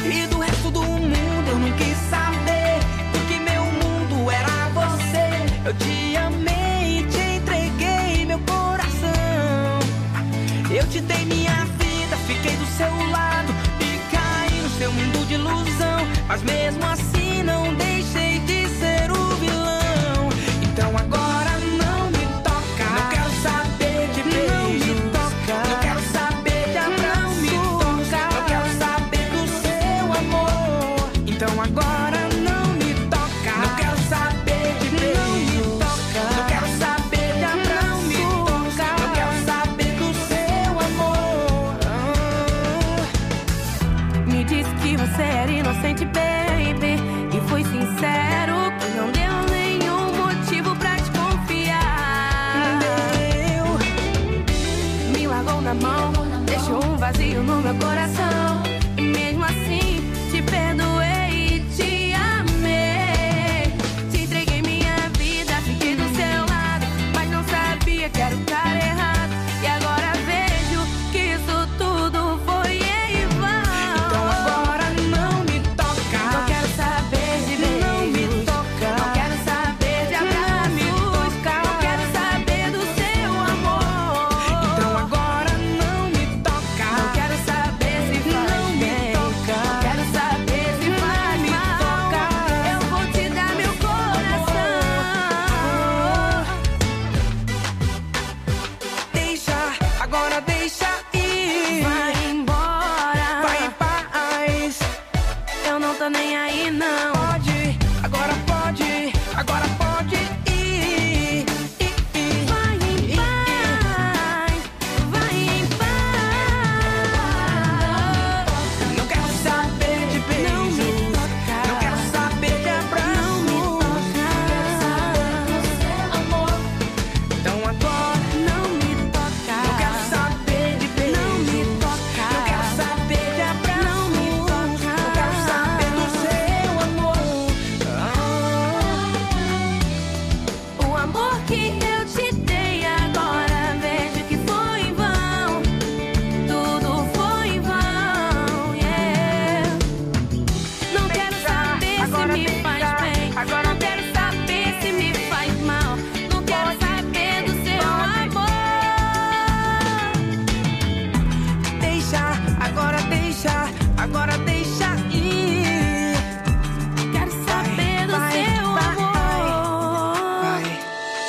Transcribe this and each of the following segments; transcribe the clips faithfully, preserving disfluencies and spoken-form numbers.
E do resto do mundo eu não quis saber, porque meu mundo era você. Eu te amei e te entreguei meu coração. Eu te dei minha vida, fiquei do seu lado e caí no seu mundo de ilusão. Mas mesmo assim não deixei de ser o vilão. Então agora não me toca, não quero saber de beijo, não me toca, não quero saber de abraço, não me toca, não quero saber do seu amor. Então agora não me toca, não quero saber de beijo, não me toca, não quero saber de abraço, não me toca, não quero saber do seu amor. Ah. Me disse que você era inocente, baby, e fui sincero, que não deu nenhum motivo pra te confiar. Deu. Me largou na mão, deixou um vazio no meu coração. E mesmo assim te perdoei e te amei. Te entreguei minha vida, fiquei do seu lado, mas não sabia que era o cara errado. E agora vejo que isso tudo foi em vão. Então agora não me toca, Não quero saber de beijos, não me toca, não quero saber de não me abraços, toca, não quero saber do seu amor. então agora não me toca, Não quero saber se faz não me bem, toca, não quero saber se faz me mal. toca. Eu vou te dar meu coração. Deixa, agora deixa ir, Vai embora, vai em paz. eu não tô nem aí não. Pode, agora pode, agora pode ir, ir, ir. Vai em paz, vai em paz. Não quero saber de beijo, Não me toca, não quero saber de abraço, não me toca. então agora Não me toca, não quero saber de beijo, não me toca, não quero saber de abraço, não me toca. não quero saber do seu amor. Ah. O amor que eu te dei agora vejo que foi em vão. Tudo foi em vão, yeah. Não quero saber agora se me deixa, faz bem, agora não quero saber se me faz mal, não quero saber do seu amor. Deixa, agora deixa, agora deixa ir. Quero saber do vai, seu vai, amor. Vai.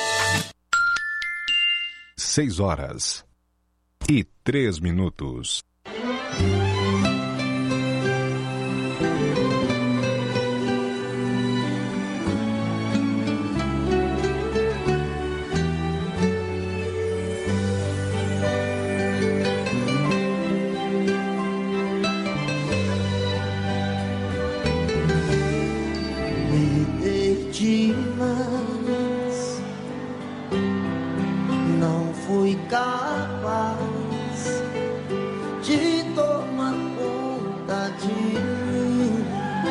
Seis horas e três minutos. Me demais, não fui capaz de tomar conta de mim.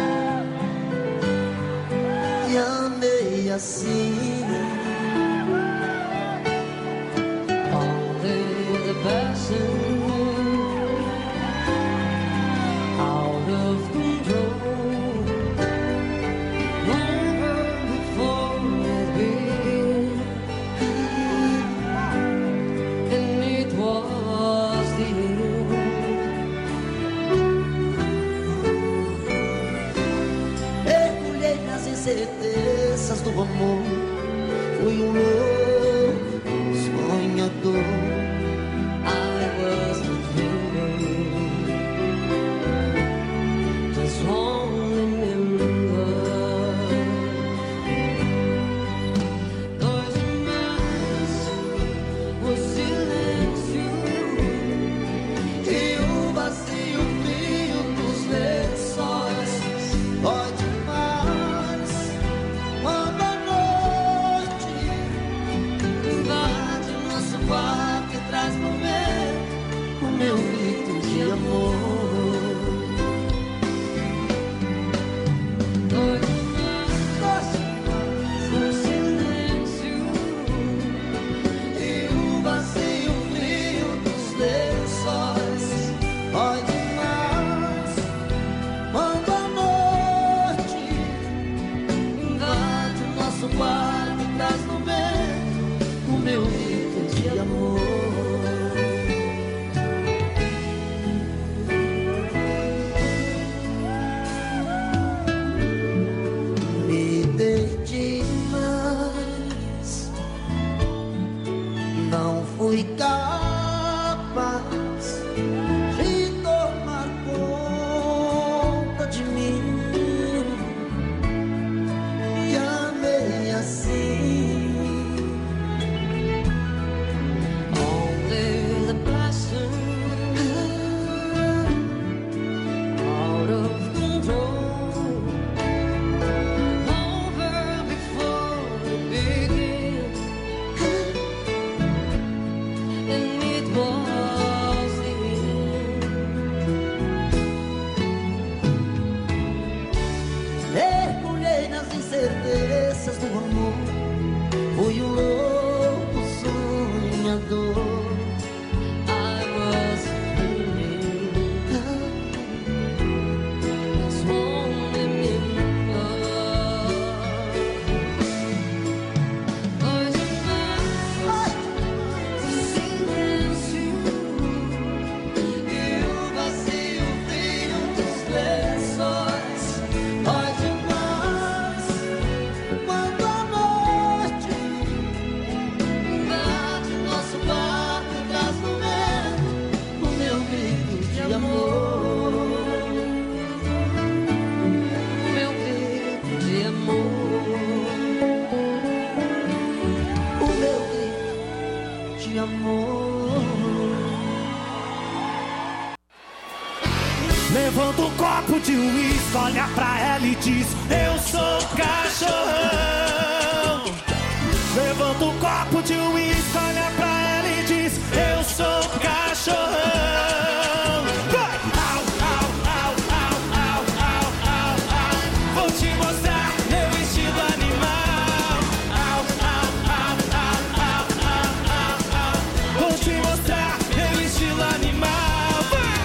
E amei assim, only the passion out of control. Mergulhei nas incertezas do amor, fui um louco sonhador. I was not dreaming, just falling in love. Dois meses, o silêncio e o vazio frio dos lençóis. Dói demais quando a noite invade nosso quarto. copo de uísque, olha pra ela e diz: eu sou cachorrão. Levanta o copo de uísque, olha pra ela e diz: eu sou cachorrão. Vai! Au, au, au, au, au, au, au, au. Vou te mostrar meu estilo animal. Au, au, au, au, au, au, au, au. Vou te mostrar meu estilo animal. Vai!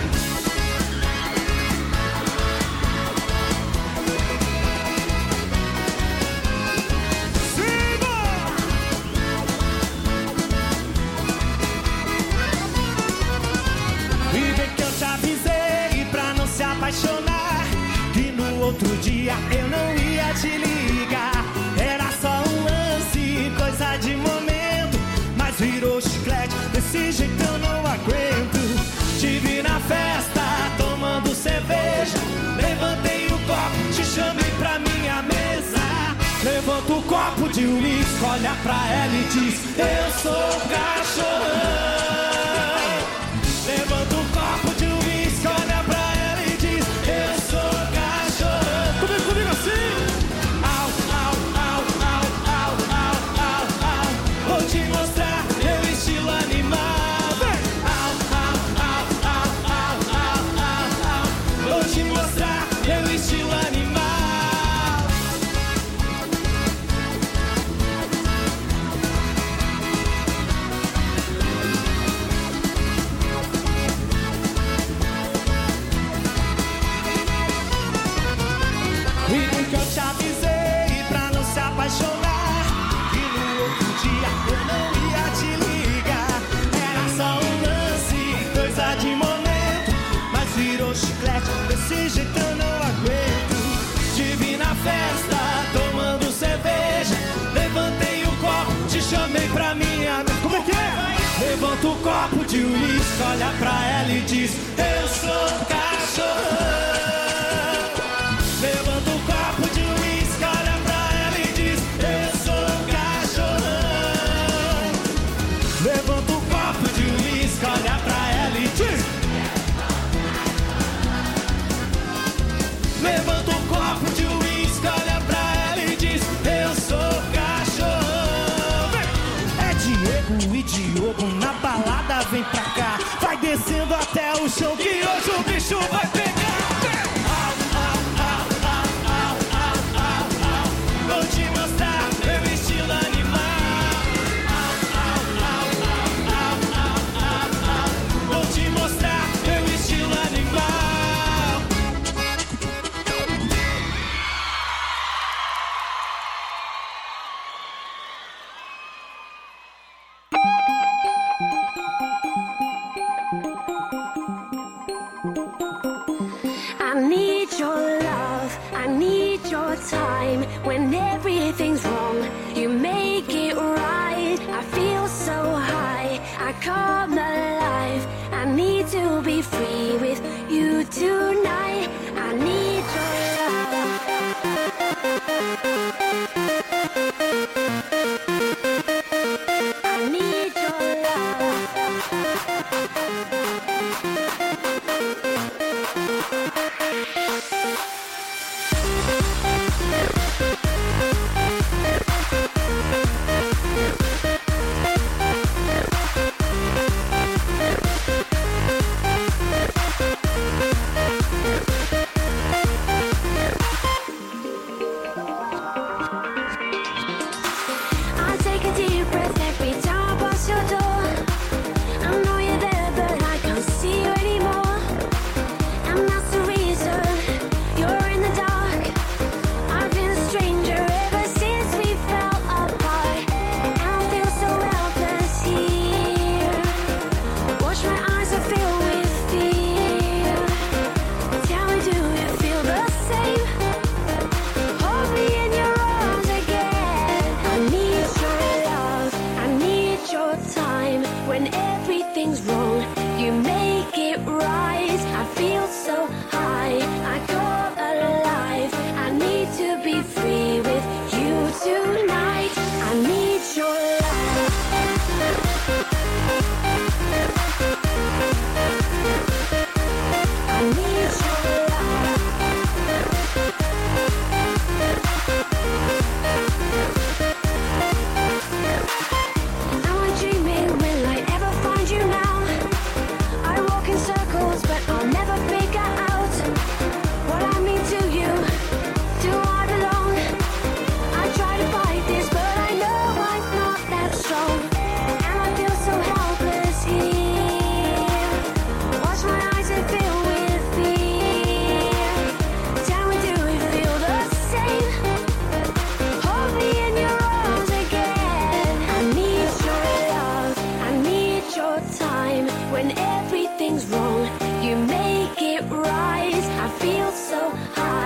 Siga! E bem que eu te avisei pra não se apaixonar, que no outro dia eu não ia te ligar. Era só um lance, coisa de momento, mas virou chiclete, desse jeito eu não aguento. Te vi na festa, tomando cerveja, levantei o copo, te chamei pra minha mesa. Levanta o copo de uísque, olha pra ela e diz: eu sou cachorrão. Levanta o copo de uísque, olha pra ela e diz: eu sou cachorrão. Comigo, comigo assim. Au, au, au, au, au, au, au, au. Vou te mostrar meu estilo animal. Vem. Au, au, au, au, au, au, au, au. Vou te mostrar meu estilo animal. E bem que eu te avisei pra não se apaixonar, que no outro dia eu não ia te ligar. Era só um lance, coisa de momento, mas virou chiclete, desse jeito eu não aguento. Te vi na festa, tomando cerveja, levantei o copo, te chamei pra minha mesa. Como é que é? Levanta o copo de uísque, olha pra ela e diz: eu sou cachorrão. Levanta o copo de uísque, olha pra ela e diz: eu sou cachorrão. Levanta o copo de uísque, olha pra ela e diz: levanta o copo de uísque, olha pra ela e diz: eu sou cachorrão. É Diego e Diogo na balada, vem pra cá. Vai descendo até o chão que hoje o bicho vai pegar. Au, au, au, au, au, au, au, au. Vou te mostrar meu estilo animal. Au, au, au, au, au, au, au. Vou te mostrar meu estilo animal. I need your love, I need your time. When everything's wrong, you make it right. I feel so high, I come alive. I need to be free with you tonight. I need your love. I need your love.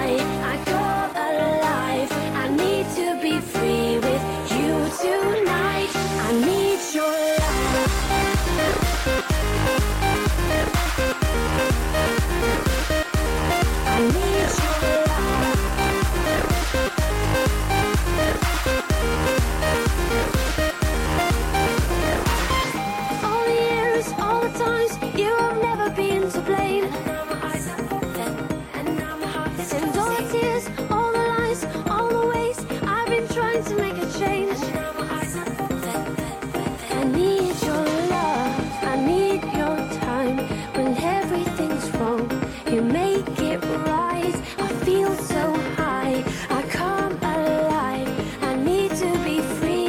night I come alive. I need to be free with you tonight. I need your love. I need your love. All the years, all the times, you have never been to blame. And all the tears, all the lies, all the ways I've been trying to make a change. I need your love, I need your time. When everything's wrong, you make it right. I feel so high, I come alive. I need to be free.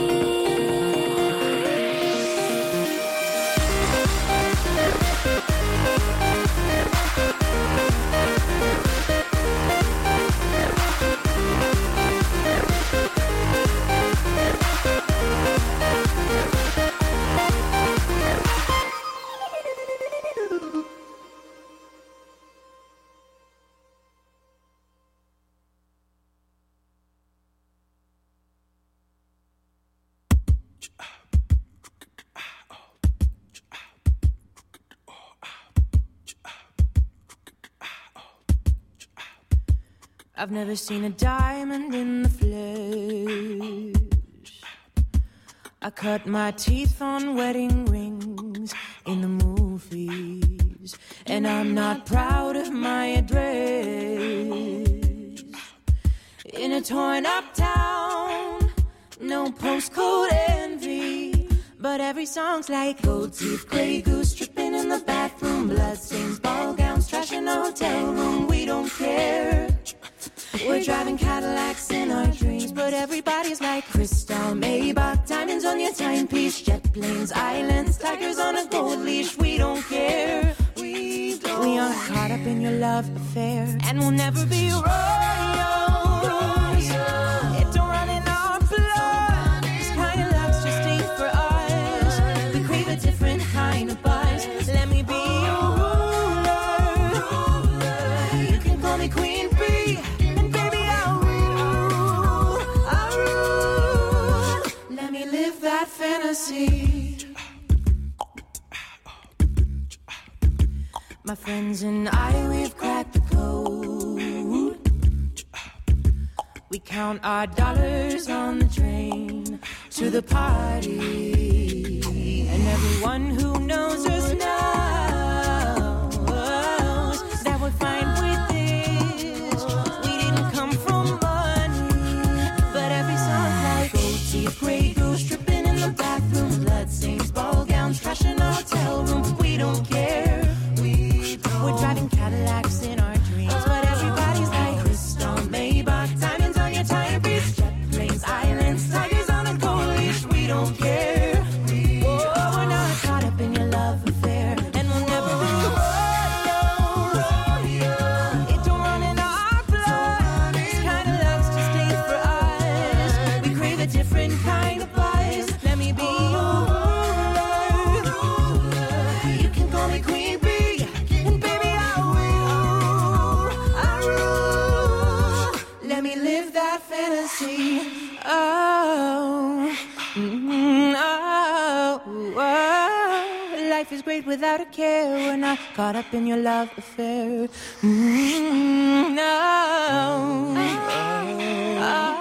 I've never seen a diamond in the flesh. I cut my teeth on wedding rings in the movies, and I'm not proud of my address. In a torn up town, no postcode envy, but every song's like gold teeth, grey goose, tripping in the bathroom, bloodstains, ball gowns, trash in a hotel room. We don't care. We're driving Cadillacs in our dreams, but everybody's like crystal, Maybach, diamonds on your timepiece, jet planes, islands, tigers on a gold leash. We don't care. We don't. We are caught up in your love affair, and we'll never be royals. It don't run in our blood. This kind of love's just ain't for us. We crave a different kind of buzz. Let me be your ruler. You can call me Queen Bee. That fantasy. My friends and I, we've cracked the code. We count our dollars on the train to the party, and everyone who knows us knows that we're fine with this. We didn't come from money, but every song's like gold teeth, grey goose, tripping in the bathroom, bloodstains, ball gowns, trash in our hotel room. We don't care. We don't. We're driving Cadillacs in our dreams, but everybody's like crystal, Maybach, diamonds on your timepiece, jet planes, islands, tigers on a gold leash. We don't care. Oh, we're not caught up in your love affair, and we'll never be royals. It don't run in our blood. This kind of love's just ain't for us. We crave a different kind of buzz. Let me be your ruler. You can call me Queen Bee, and baby I will. I rule. Let me live that fantasy. Oh, mm, oh, oh. Life is great without a care. We're not caught up in your love affair. Mm, no. Oh,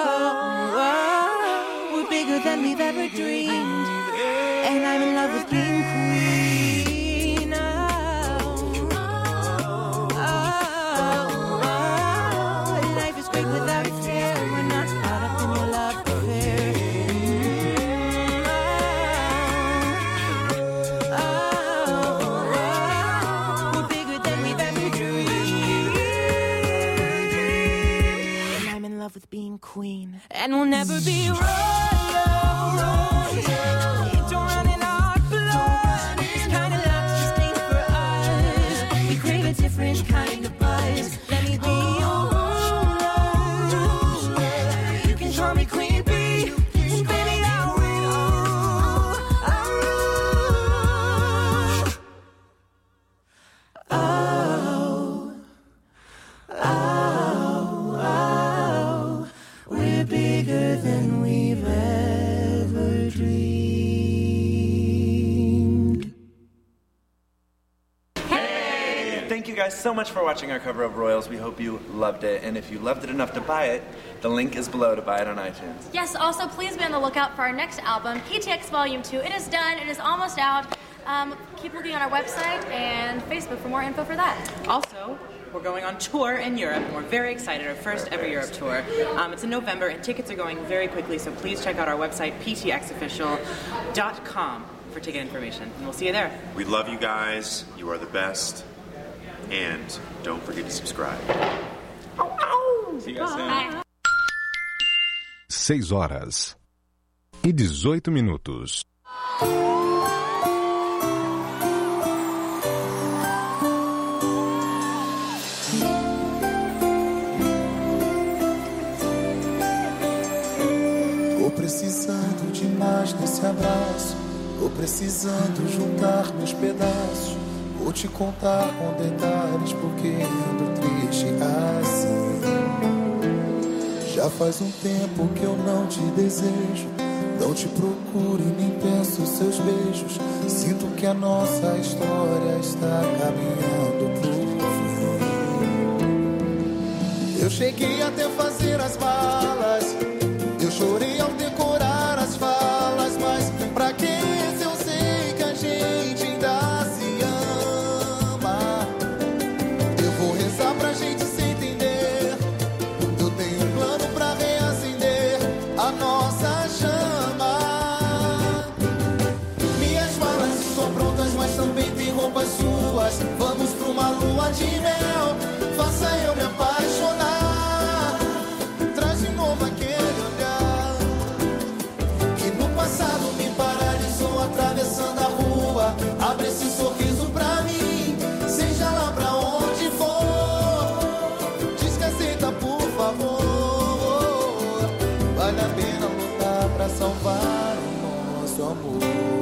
oh. We're bigger than we've ever dreamed, and I'm in love with being queen. Oh, oh, oh. Life is great without a care. We're not caught up in your love affair. Oh, oh, oh. We're bigger than we've ever dreamed, and I'm in love with being queen, and we'll never be royals. It don't run in our blood. This kind of love's just ain't for us. We crave a different kind of buzz. Let me be your ruler. You can call me Queen Bee, and baby I will. I rule. Oh, oh. guys so much for watching our cover of Royals. We hope you loved it. And if you loved it enough to buy it, the link is below to buy it on iTunes. Yes, also please be on the lookout for our next album, P T X Volume two. It is done. It is almost out. Um, keep looking on our website and Facebook for more info for that. Also, we're going on tour in Europe, and we're very excited. Our first ever Europe tour. Um, it's in November, and tickets are going very quickly, so please check out our website, p t x official dot com, for ticket information, and we'll see you there. We love you guys. You are the best. And don't forget to subscribe. See you guys soon. Bye. seis horas e dezoito minutos. Tô precisando de mais desse abraço. Tô precisando juntar meus pedaços. Vou te contar com detalhes porque ando triste assim. Já faz um tempo que eu não te desejo. Não te procuro e nem peço seus beijos. Sinto que a nossa história está caminhando pro fim. Eu cheguei até fazer as malas. Eu chorei ao decorar as falas. Mas pra que se eu sei que a gente ainda se ama? Eu vou rezar pra gente se entender. Eu tenho um plano pra reacender a nossa chama. Minhas malas estão prontas, mas também tem roupas suas. Vamos pra uma lua de mel. Faça eu me apaixonar. Traz de novo aquele olhar que no passado me paralisou atravessando a rua. Abre esse sorriso pra mim, seja lá pra onde for. Diz que aceita, por favor. Vale a pena lutar pra salvar o nosso amor.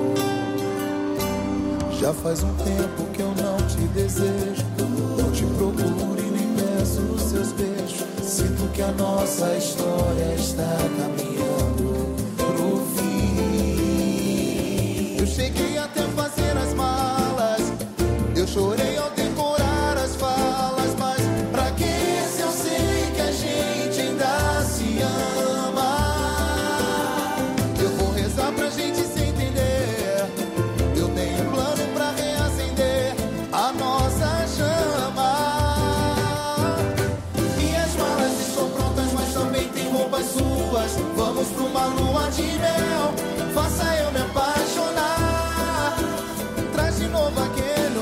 Já faz um tempo que eu não te desejo. Não te procuro e nem peço os seus beijos. Sinto que a nossa história está caminhando pro fim. Eu cheguei até fazer as malas. Eu chorei ao decorar as falas. Mas pra que se eu sei que a gente ainda se ama? Eu vou rezar pra gente se entender. Eu tenho um plano pra reacender a nossa chama. Minhas malas estão prontas, mas também tem roupas suas. Vamos pra uma lua de mel. Faça eu me apaixonar. Traz de novo aquele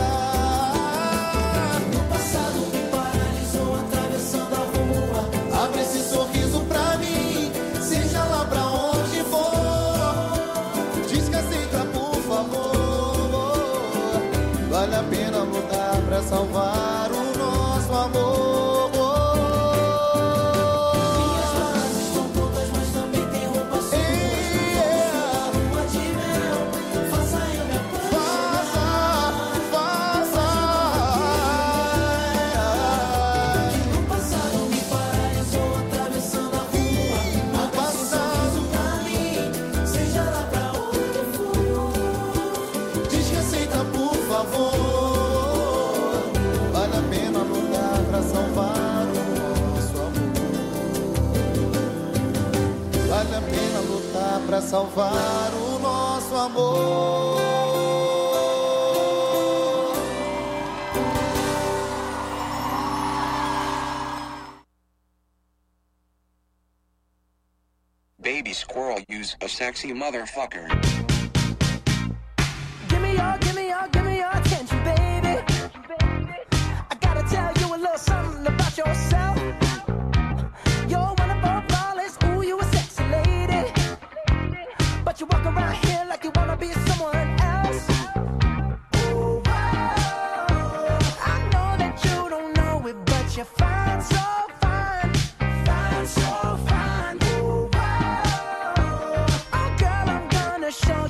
olhar. No passado me paralisou atravessando a rua. Abre esse sorriso pra mim, seja lá pra onde for. Diz que aceita, por favor. Vale a pena lutar pra salvar o nosso amor. Minhas malas estão prontas, mas também tem roupas suas. Lua de mel, faça eu me apaixonar. Faça, faça. Que no passado me paralisou atravessando a rua. No passado pra mim, seja lá pra onde for. Diz que aceita, por favor. Vale a pena lutar pra salvar o nosso amor. Vale a pena lutar pra salvar o nosso amor. Baby squirrel, use a sexy motherfucker. Give me your, give me your, give me your attention, baby. I gotta tell you a little something about yourself. You're one of our flawless, ooh, you a sexy lady. But you walk around here like you wanna be someone else. Ooh, whoa. I know that you don't know it, but you're fine, so fine. Fine, so fine. Ooh, whoa. Oh, girl, I'm gonna show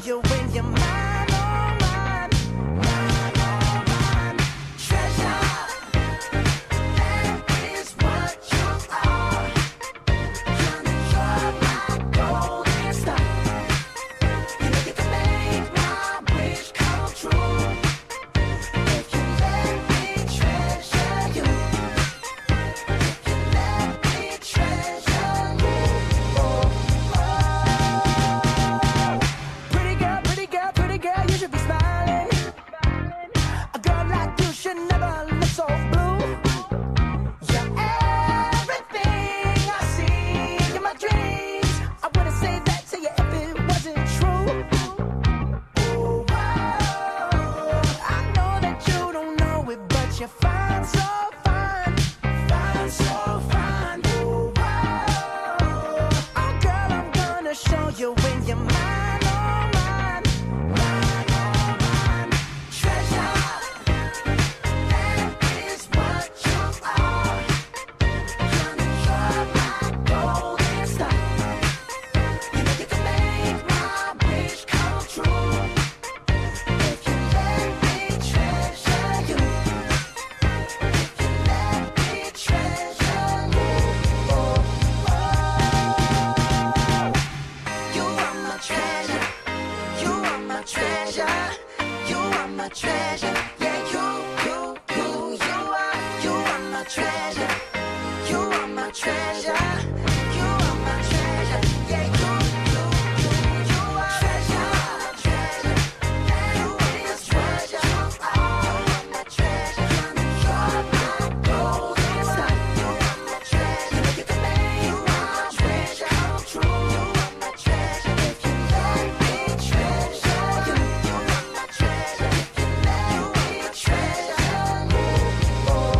treasure. You are my treasure. You are my treasure. Yeah, you, you, you, you are treasure, treasure. You are my treasure. You are my treasure. You are my golden sun. You are my treasure. If you can make you are my treasure come true. You are my treasure. If you let me treasure you, you are my treasure. If you let me treasure you, oh, oh.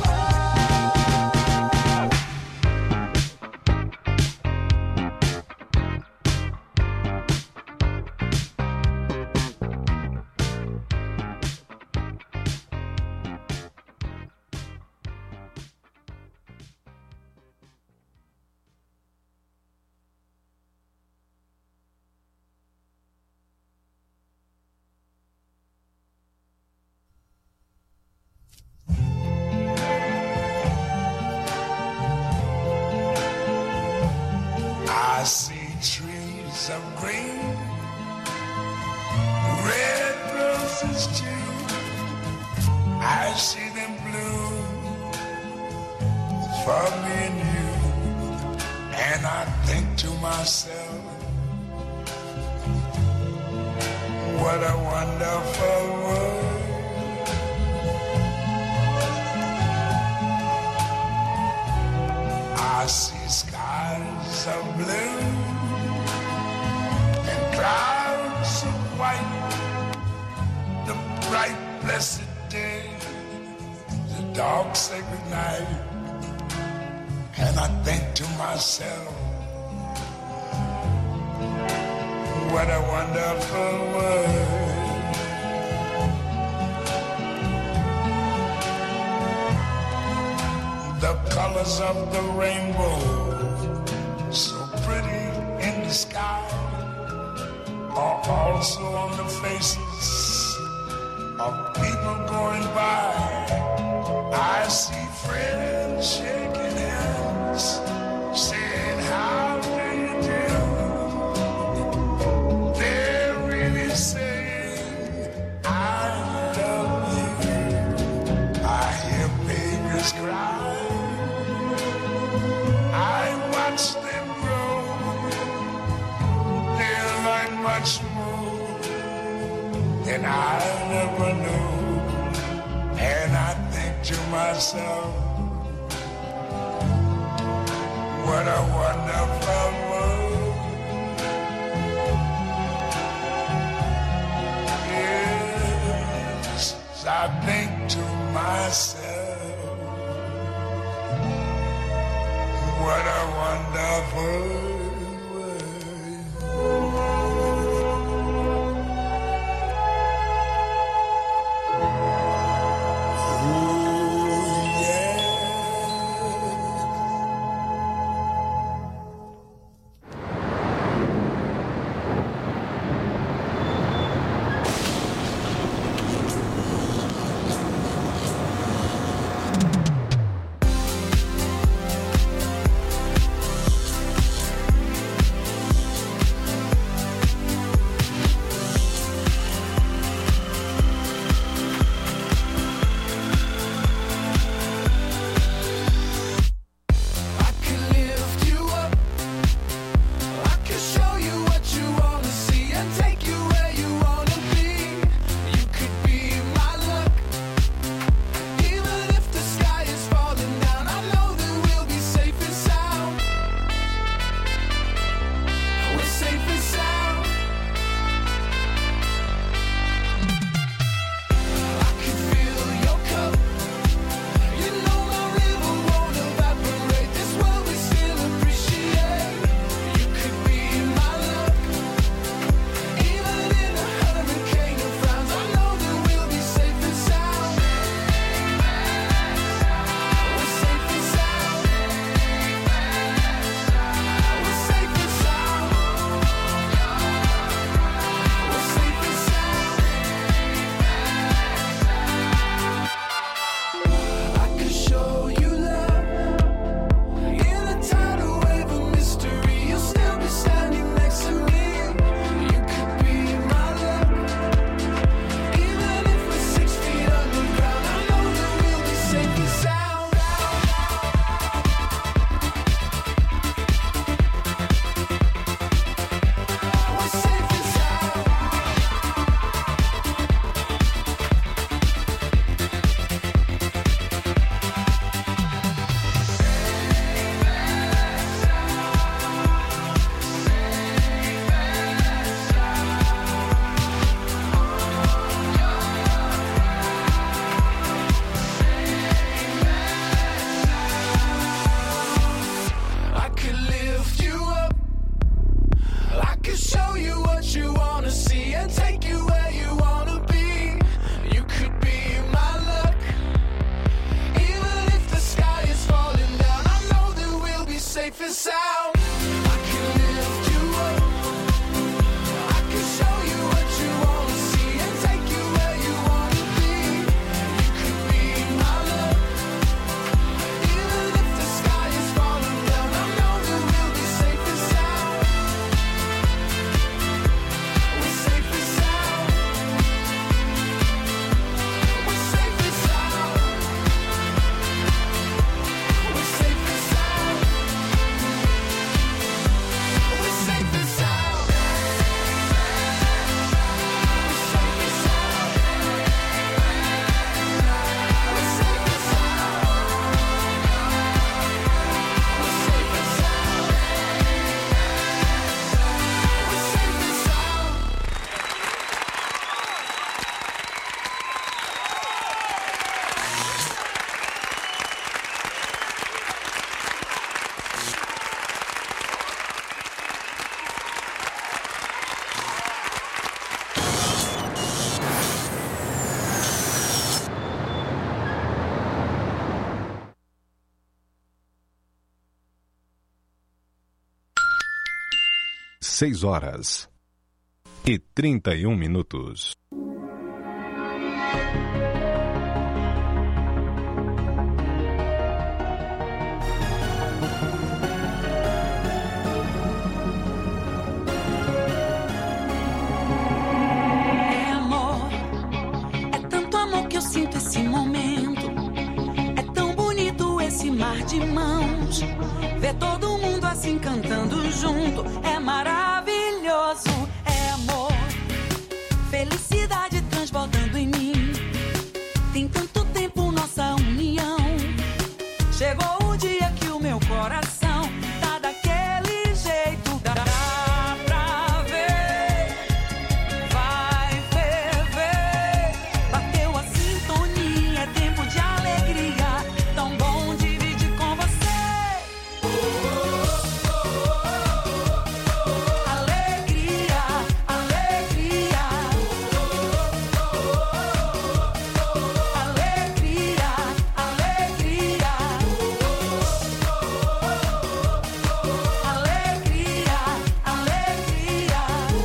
I see trees of green, red roses too. I see them bloom for me and you. And I think to myself, what a wonderful world. I see skies of blue and clouds of white, the bright blessed day, the dark sacred night. And I think to myself, what a wonderful world. The colors of the rainbow, so pretty in the sky, are also on the faces of people going by. I see friends shaking hands, saying, how do you do? They're really saying, I love you. I hear babies cry. I watch them grow. They'll learn much more than I never knew. And I think to myself, what a wonderful world. Yes, I think to myself, what a wonderful world. Ooh, yeah. safest sound. I can lift you up. I can show you what you wanna see and take you where you wanna be. You could be my love. Even if the sky is falling down, I know that we'll be safe and sound. We're safe and sound. We're safe and sound. We're safe and sound. We're safe and sound. Seis horas e trinta e um minutos. É amor, é tanto amor que eu sinto esse momento. É tão bonito esse mar de mãos. Ver todo mundo assim cantando junto é maravilhoso. É amor, felicidade transbordando em mim. Tem tanto tempo nossa união. Chegou o dia que o meu coração tá daquele jeito. Dá pra ver, vai ferver. Bateu a sintonia, é tempo de alegria. Tão bom dividir com você. Alegria, alegria. Alegria, alegria. Alegria, alegria.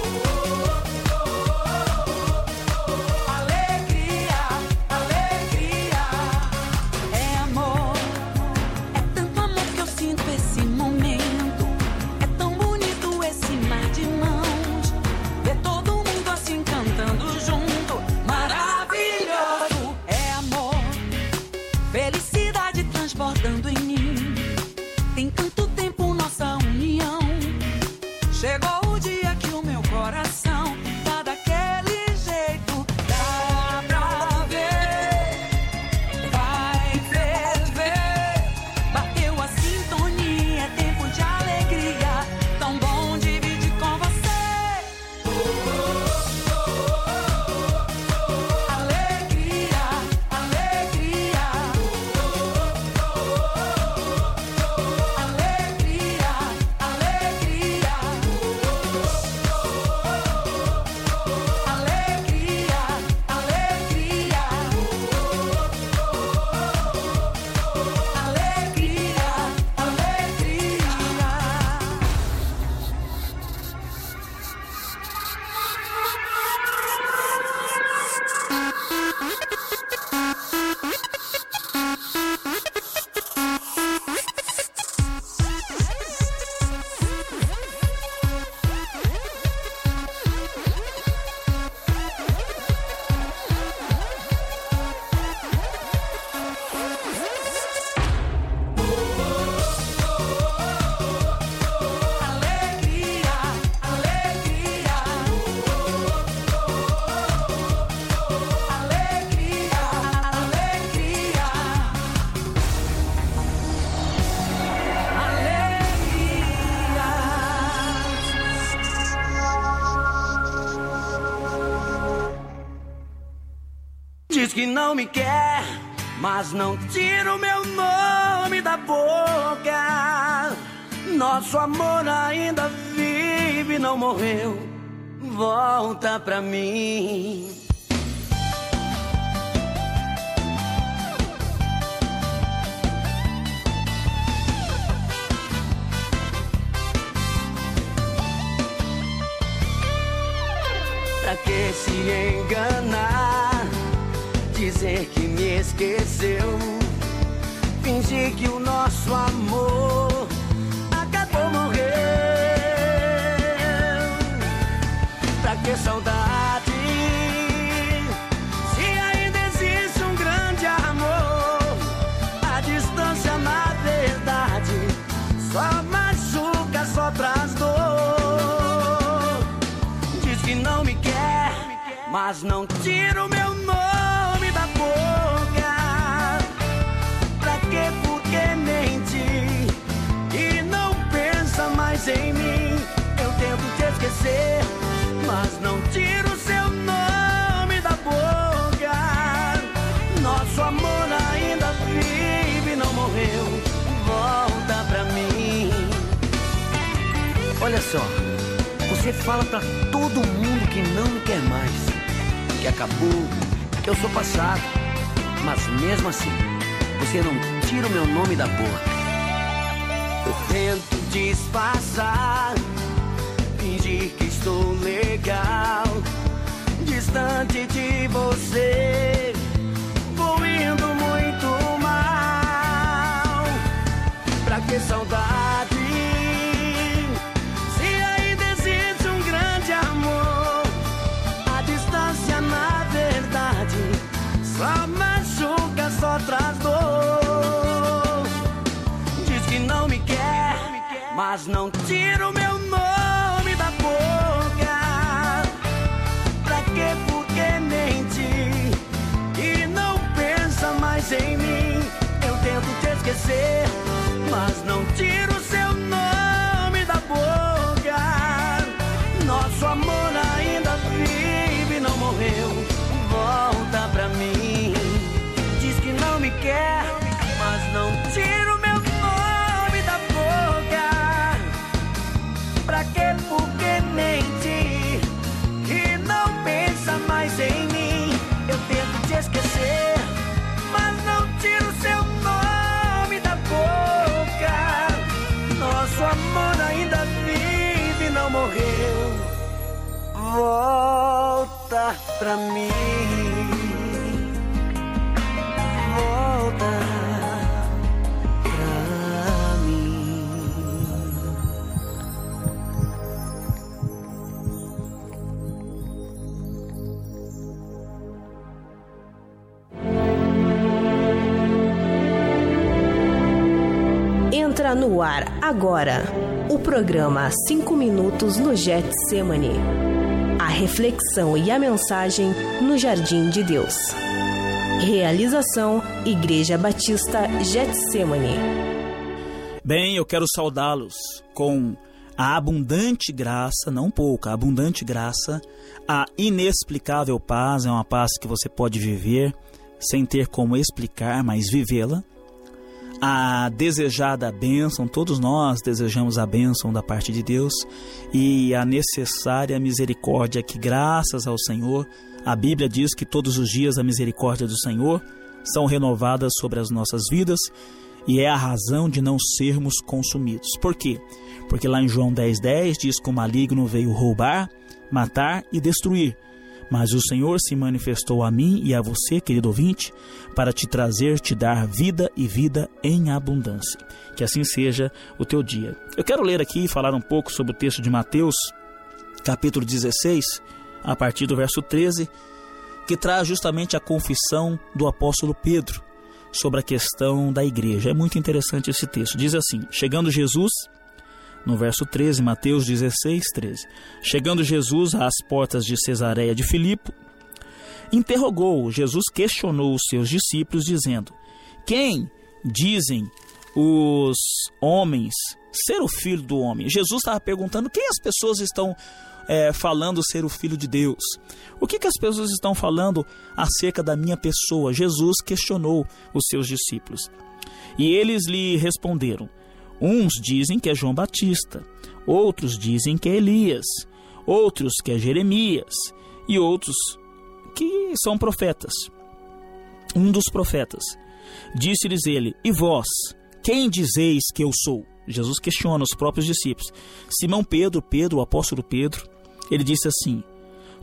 Alegria, alegria. É amor, é tanto amor que eu sinto esse momento. É tão bonito esse mar de mãos. Ver todo mundo assim cantando junto, maravilhoso. É amor, felicidade transbordando em mim. Tem tanto tempo nossa união. Chegou o dia que o meu coração tá daquele jeito. Dá pra ver, vai ferver. Bateu a sintonia, é tempo de alegria. Tão bom dividir com você. Alegria, alegria. Alegria, alegria. Alegria, alegria. Alegria, alegria, alegria. Alegria, alegria. Diz que não me quer, mas não tira o meu nome da boca. Nosso amor ainda vive, não morreu. Volta pra mim. Pra que se enganar, dizer que me esqueceu, fingir que o nosso amor acabou, morreu. Pra que saudade, se ainda existe um grande amor? A distância, na verdade, só machuca, só traz dor. Diz que não me quer, mas não tira o meu nome da boca. Pra que, por que mentir e não pensa mais em mim? Eu tento te esquecer, mas não tiro o seu nome da boca. Nosso amor ainda vive, não morreu. Volta pra mim. Olha só, você fala pra todo mundo que não me quer mais, que acabou, que eu sou passado, mas mesmo assim, você não tira o meu nome da boca. Eu tento disfarçar, fingir que estou legal, distante de você, vou indo muito mal. Pra que saudade, se ainda existe um grande amor? A distância, na verdade, só machuca, só traz dor. Diz que não me quer, mas não tira o meu nome da boca. Pra que, por que mentir e não pensa mais em mim? Eu tento te esquecer, mas não tiro o seu nome da boca. Nosso amor ainda vive, não morreu. Volta pra mim. Diz que não me quer, mas não tira o meu nome da boca. Pra que, por que mentir e não pensa mais em mim? Eu tento te esquecer, mas não tiro o seu nome da boca. Nosso amor ainda vive, não morreu. Volta pra mim. Volta pra mim. Entra no ar agora o programa Cinco Minutos no Getsemane. A reflexão e a mensagem no Jardim de Deus. Realização Igreja Batista Getsemane. Bem, eu quero saudá-los com a abundante graça, não pouca, a abundante graça, a inexplicável paz, é uma paz que você pode viver sem ter como explicar, mas vivê-la. A desejada bênção, todos nós desejamos a bênção da parte de Deus, e a necessária misericórdia que, graças ao Senhor, a Bíblia diz que todos os dias a misericórdia do Senhor são renovadas sobre as nossas vidas, e é a razão de não sermos consumidos. Por quê? Porque lá em João dez, dez diz que o maligno veio roubar, matar e destruir. Mas o Senhor se manifestou a mim e a você, querido ouvinte, para te trazer, te dar vida e vida em abundância. Que assim seja o teu dia. Eu quero ler aqui e falar um pouco sobre o texto de Mateus, capítulo dezesseis, a partir do verso treze, que traz justamente a confissão do apóstolo Pedro sobre a questão da igreja. É muito interessante esse texto. Diz assim: chegando Jesus... No verso treze, Mateus dezesseis, treze. Chegando Jesus às portas de Cesareia de Filipe, interrogou, Jesus questionou os seus discípulos, dizendo: quem dizem os homens ser o Filho do Homem? Jesus estava perguntando quem as pessoas estão é, falando ser o Filho de Deus. O que, que as pessoas estão falando acerca da minha pessoa? Jesus questionou os seus discípulos. E eles lhe responderam: uns dizem que é João Batista, outros dizem que é Elias, outros que é Jeremias, e outros que são profetas. Um dos profetas. Disse-lhes ele: e vós, quem dizeis que eu sou? Jesus questiona os próprios discípulos. Simão Pedro, Pedro, o apóstolo Pedro, ele disse assim: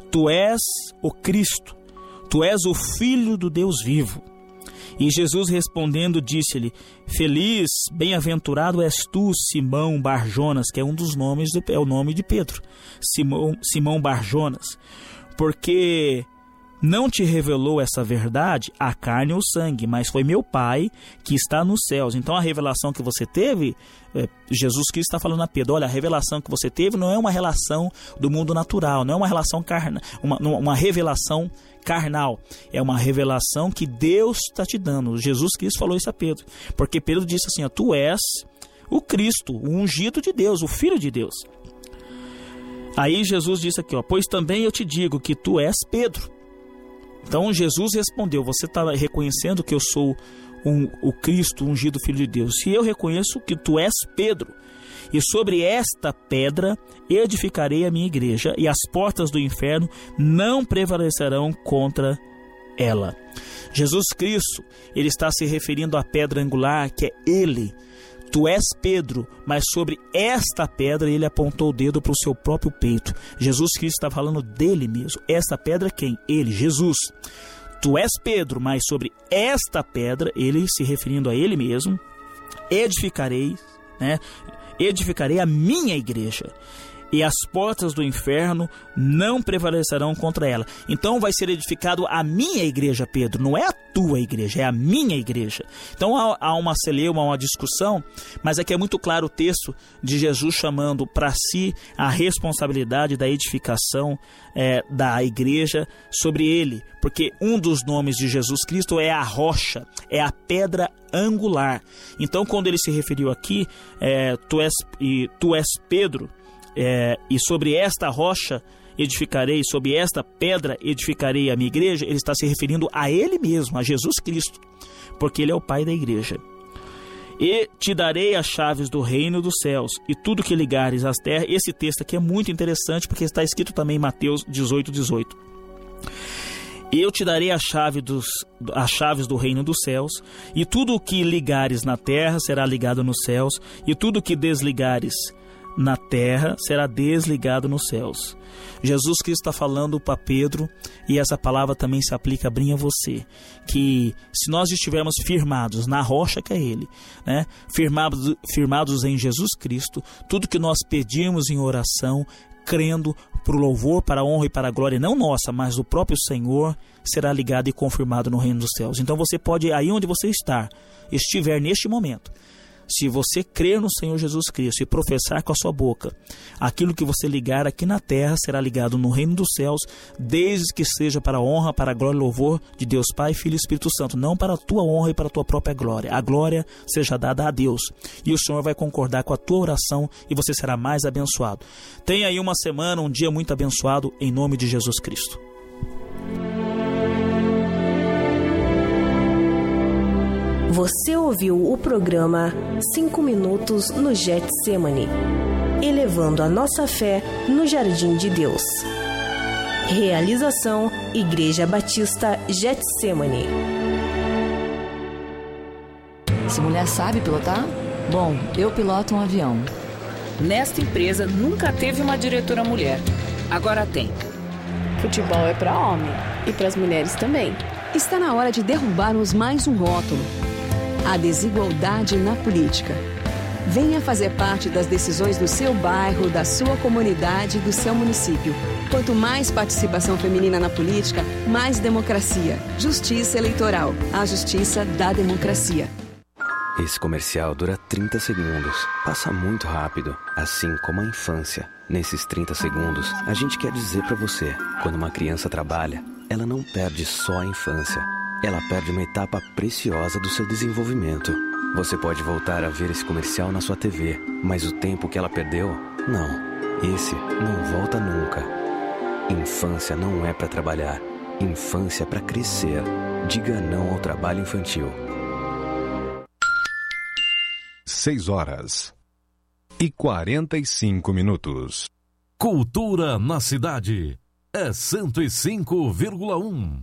tu és o Cristo, tu és o Filho do Deus vivo. E Jesus respondendo disse-lhe: feliz, bem-aventurado és tu, Simão Barjonas, que é um dos nomes, do, é o nome de Pedro, Simão, Simão Barjonas, porque não te revelou essa verdade a carne ou o sangue, mas foi meu Pai que está nos céus. Então a revelação que você teve, é, Jesus Cristo está falando a Pedro: olha, a revelação que você teve não é uma relação do mundo natural, não é uma relação carnal, uma, uma revelação carnal, é uma revelação que Deus está te dando. Jesus Cristo falou isso a Pedro, porque Pedro disse assim: ó, tu és o Cristo, o ungido de Deus, o Filho de Deus. Aí Jesus disse aqui, ó, pois também eu te digo que tu és Pedro. Então Jesus respondeu: você está reconhecendo que eu sou um, o Cristo, o ungido Filho de Deus? Se eu reconheço que tu és Pedro, e sobre esta pedra edificarei a minha igreja, e as portas do inferno não prevalecerão contra ela. Jesus Cristo, ele está se referindo à pedra angular, que é ele. Tu és Pedro, mas sobre esta pedra ele apontou o dedo para o seu próprio peito. Jesus Cristo está falando dele mesmo. Esta pedra quem? Ele, Jesus. Tu és Pedro, mas sobre esta pedra, ele se referindo a ele mesmo, edificarei, né? Edificarei a minha igreja, e as portas do inferno não prevalecerão contra ela. Então vai ser edificado a minha igreja, Pedro, não é a tua igreja, é a minha igreja. Então há, há uma celeuma, uma discussão, mas aqui é muito claro o texto de Jesus chamando para si a responsabilidade da edificação é, da igreja sobre ele, porque um dos nomes de Jesus Cristo é a rocha, é a pedra angular. Então quando ele se referiu aqui, é, tu, és, e, tu és Pedro, É, e sobre esta rocha edificarei, sobre esta pedra edificarei a minha igreja, ele está se referindo a ele mesmo, a Jesus Cristo, porque ele é o Pai da igreja. E te darei as chaves do reino dos céus, e tudo que ligares às terras. Esse texto aqui é muito interessante, porque está escrito também em Mateus dezoito, dezoito. Eu te darei a chave dos, as chaves do reino dos céus, e tudo o que ligares na terra será ligado nos céus, e tudo o que desligares na terra será desligado nos céus. Jesus Cristo está falando para Pedro, e essa palavra também se aplica a mim e a você, que se nós estivermos firmados na rocha que é ele, né? firmados, firmados em Jesus Cristo, tudo que nós pedimos em oração, crendo para o louvor, para a honra e para a glória, não nossa, mas do próprio Senhor, será ligado e confirmado no reino dos céus. Então você pode, aí onde você está, estiver neste momento, se você crer no Senhor Jesus Cristo e professar com a sua boca, aquilo que você ligar aqui na terra será ligado no reino dos céus, desde que seja para a honra, para a glória e louvor de Deus Pai, Filho e Espírito Santo, não para a tua honra e para a tua própria glória. A glória seja dada a Deus, e o Senhor vai concordar com a tua oração, e você será mais abençoado. Tenha aí uma semana, um dia muito abençoado, em nome de Jesus Cristo. Você ouviu o programa cinco minutos no Getsemane, elevando a nossa fé no Jardim de Deus. Realização Igreja Batista Getsemane. Essa mulher sabe pilotar? Bom, eu piloto um avião. Nesta empresa nunca teve uma diretora mulher. Agora tem. Futebol é para homem e para as mulheres também. Está na hora de derrubarmos mais um rótulo: a desigualdade na política. Venha fazer parte das decisões do seu bairro, da sua comunidade e do seu município. Quanto mais participação feminina na política, mais democracia. Justiça eleitoral. A justiça da democracia. Esse comercial dura trinta segundos. Passa muito rápido, assim como a infância. Nesses trinta segundos, a gente quer dizer pra você: quando uma criança trabalha, ela não perde só a infância. Ela perde uma etapa preciosa do seu desenvolvimento. Você pode voltar a ver esse comercial na sua T V, mas o tempo que ela perdeu, não. Esse não volta nunca. Infância não é para trabalhar. Infância é para crescer. Diga não ao trabalho infantil. Seis horas e quarenta e cinco minutos. Cultura na cidade é cento e cinco vírgula um.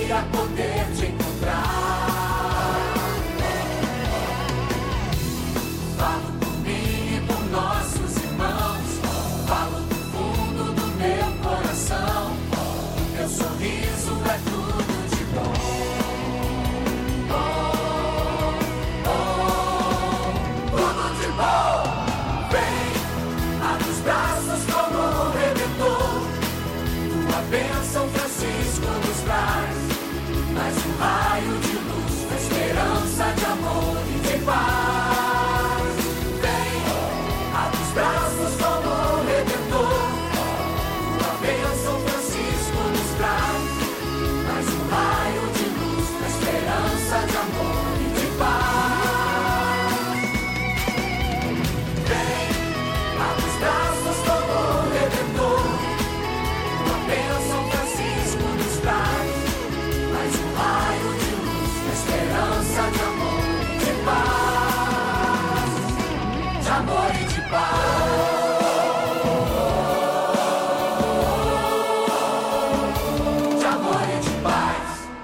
alegria poder te encontrar. Falo por mim e por nossos irmãos, falo do fundo do meu coração. Meu sorriso é tudo de bom. Oh, oh, tudo de bom. Vem, abre os braços como um redentor. Tua bênção, Francisco, nos traz mais um raio de luz, de esperança, de amor e de paz. Vem, abre os braços como um redentor. Tua bênção, Francisco, nos traz mais um raio de luz, de esperança, de amor e de paz. Vem, abre os braços como um redentor. Tua bênção, Francisco, nos traz mais um raio de luz, de esperança, de amor e de paz. De amor e de paz. De amor e de paz.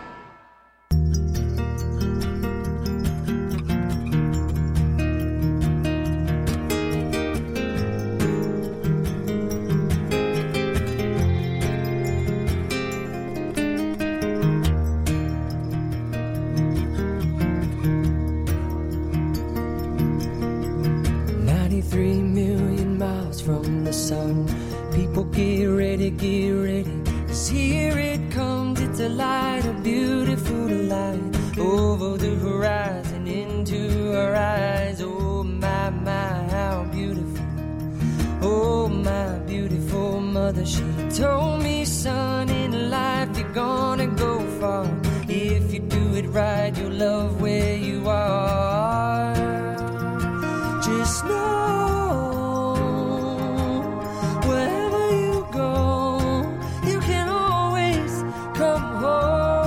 ninety-three million miles from the sun. People get ready, get ready. 'Cause here it comes, it's a light, a beautiful light. Over the horizon, into our eyes. Oh my, my, how beautiful. Oh my beautiful mother, she told me, son, in life you're gonna go far. If you do it right, you'll love where you are. Just know, wherever you go, you can always come home.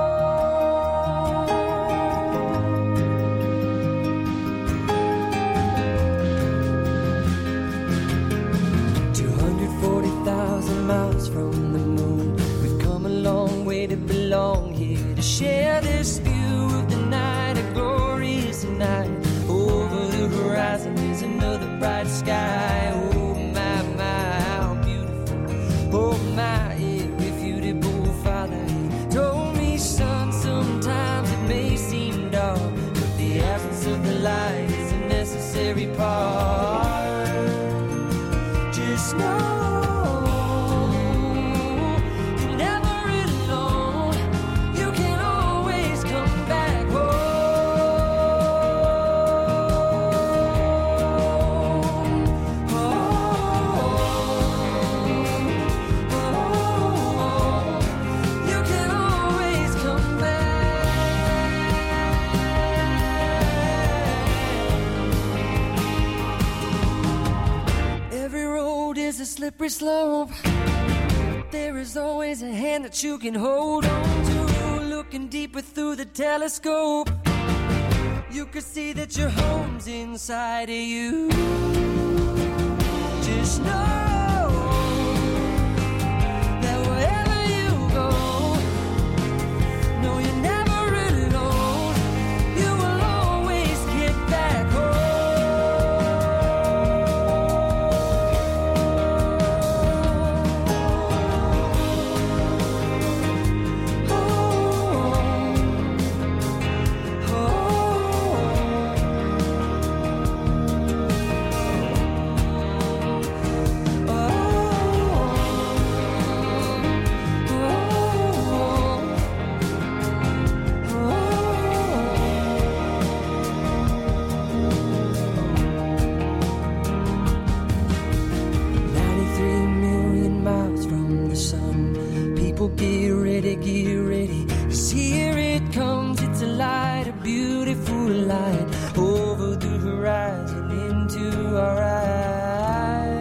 two hundred forty thousand miles from the moon, we've come a long way to belong here, to share this view of the night, a glorious night. Over the horizon is another bright sky. Oh my, my, how beautiful. Oh my, irrefutable Father, he told me, son, sometimes it may seem dark, but the absence of the light is a necessary part. Just know you're never alone. You can always come back home. A slippery slope. There is always a hand that you can hold on to. Looking deeper through the telescope, you could see that your home's inside of you. Just know that wherever you go, no, you're never alone. You will always get back home. Get ready, get ready, 'cause here it comes, it's a light, a beautiful light, over the horizon, into our eyes.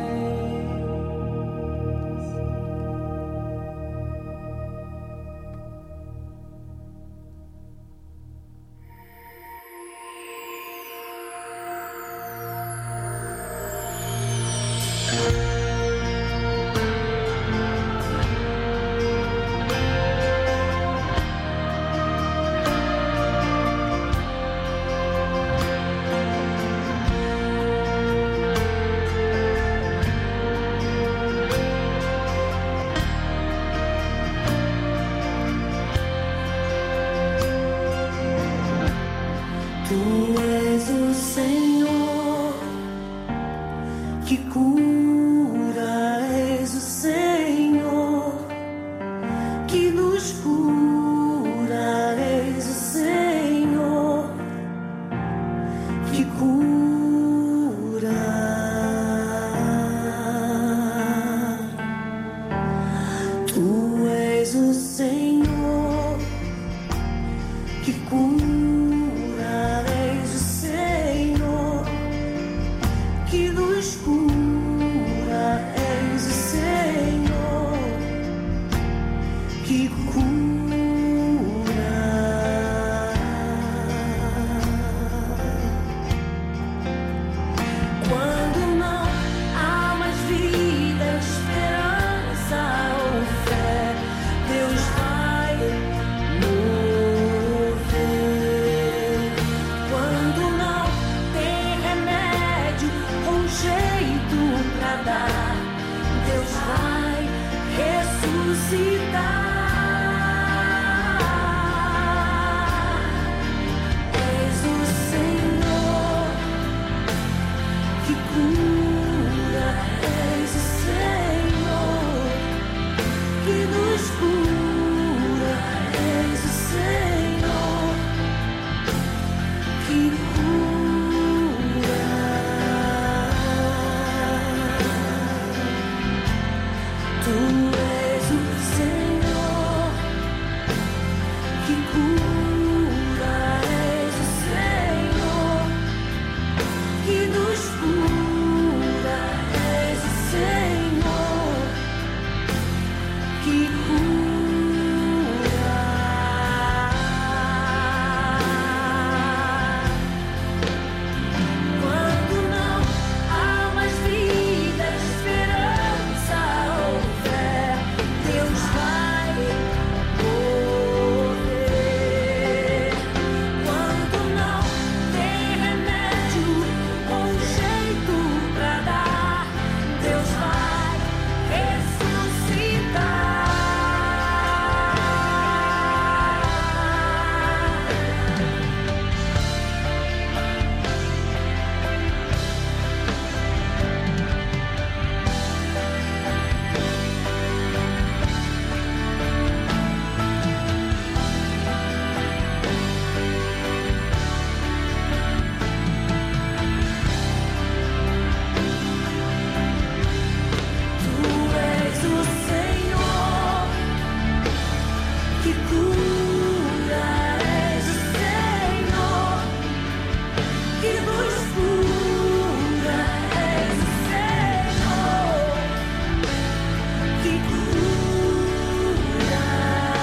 nos cura, eis o Senhor que cura. Tu és o Senhor que cura, eis o Senhor que nos cura, eis o Senhor que cura. Quando não há mais vida, esperança ou fé, Deus vai mover. Quando não tem remédio ou jeito pra dar, Deus vai ressuscitar. És o Senhor que cura, és o Senhor que nos cura, és o Senhor que cura. Tu és o Senhor que cura, és o Senhor que nos cura, és o Senhor que cura. Quando não há mais vida, esperança ou fé, Deus vai mover. Quando não tem remédio ou jeito pra dar, Deus vai ressuscitar. Tu és o Senhor que cura, és o Senhor que nos cura, és o Senhor que cura.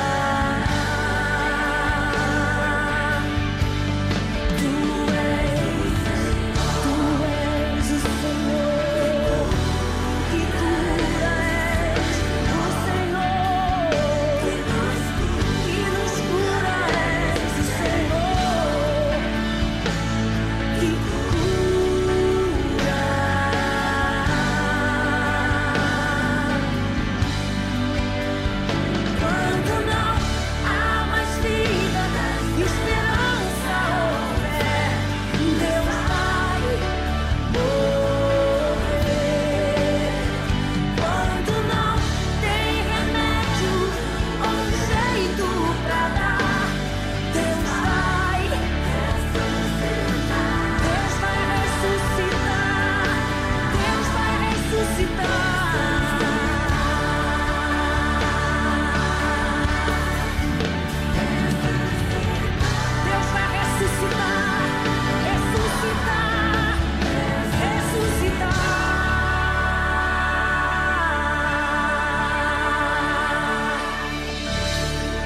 Tu és, tu és o Senhor que cura, és o Senhor que nos cura, és o Senhor que cura. Quando não há mais vida, esperança ou fé, Deus vai mover. Quando não tem remédio ou jeito pra dar, Deus vai ressuscitar. Deus vai ressuscitar. Deus vai ressuscitar. Deus vai ressuscitar, ressuscitar, ressuscitar.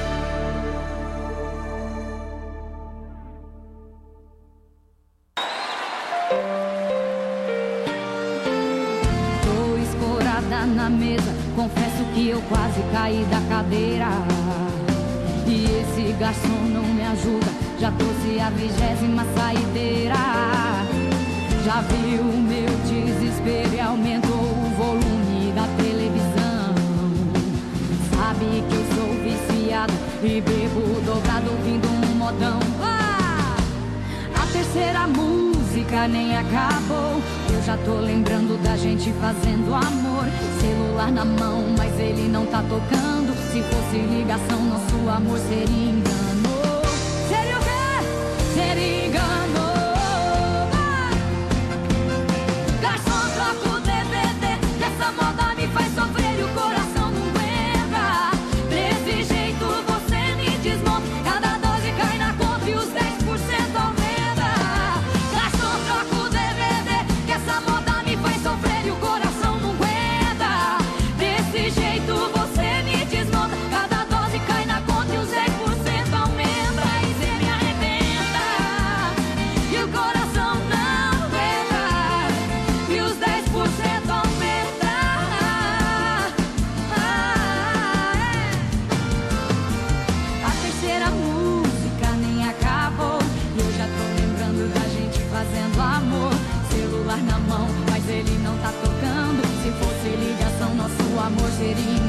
Tô escorada na mesa, confesso que eu quase caí da cadeira. E esse garçom não me ajuda, já trouxe a vigésima saideira. Já viu o meu desespero e aumentou o volume da televisão. Sabe que eu sou viciado e bebo dobrado ouvindo um modão. Ah! A terceira música nem acabou, eu já tô lembrando da gente fazendo amor. Celular na mão, mas ele não tá tocando. Se fosse ligação, nosso amor seria engano. Seria o quê? Seria engano. Garçom, troca o D V D, que essa moda me faz sofrer e o coração não aguenta. Desse jeito você me desmonta, cada dose cai na conta e os dez por cento aumenta. Garçom, troca o D V D, que essa moda me faz sofrer e o coração não aguenta. Desse jeito você me desmonta, cada dose cai na conta e os dez por cento aumenta. E cê me arrebenta e o coração não aguenta, e os dez por cento aumenta. A terceira música nem acabou e eu já tô lembrando da gente fazendo amor. Celular na mão, mas ele não tá tocando. Se fosse ligação, nosso amor seria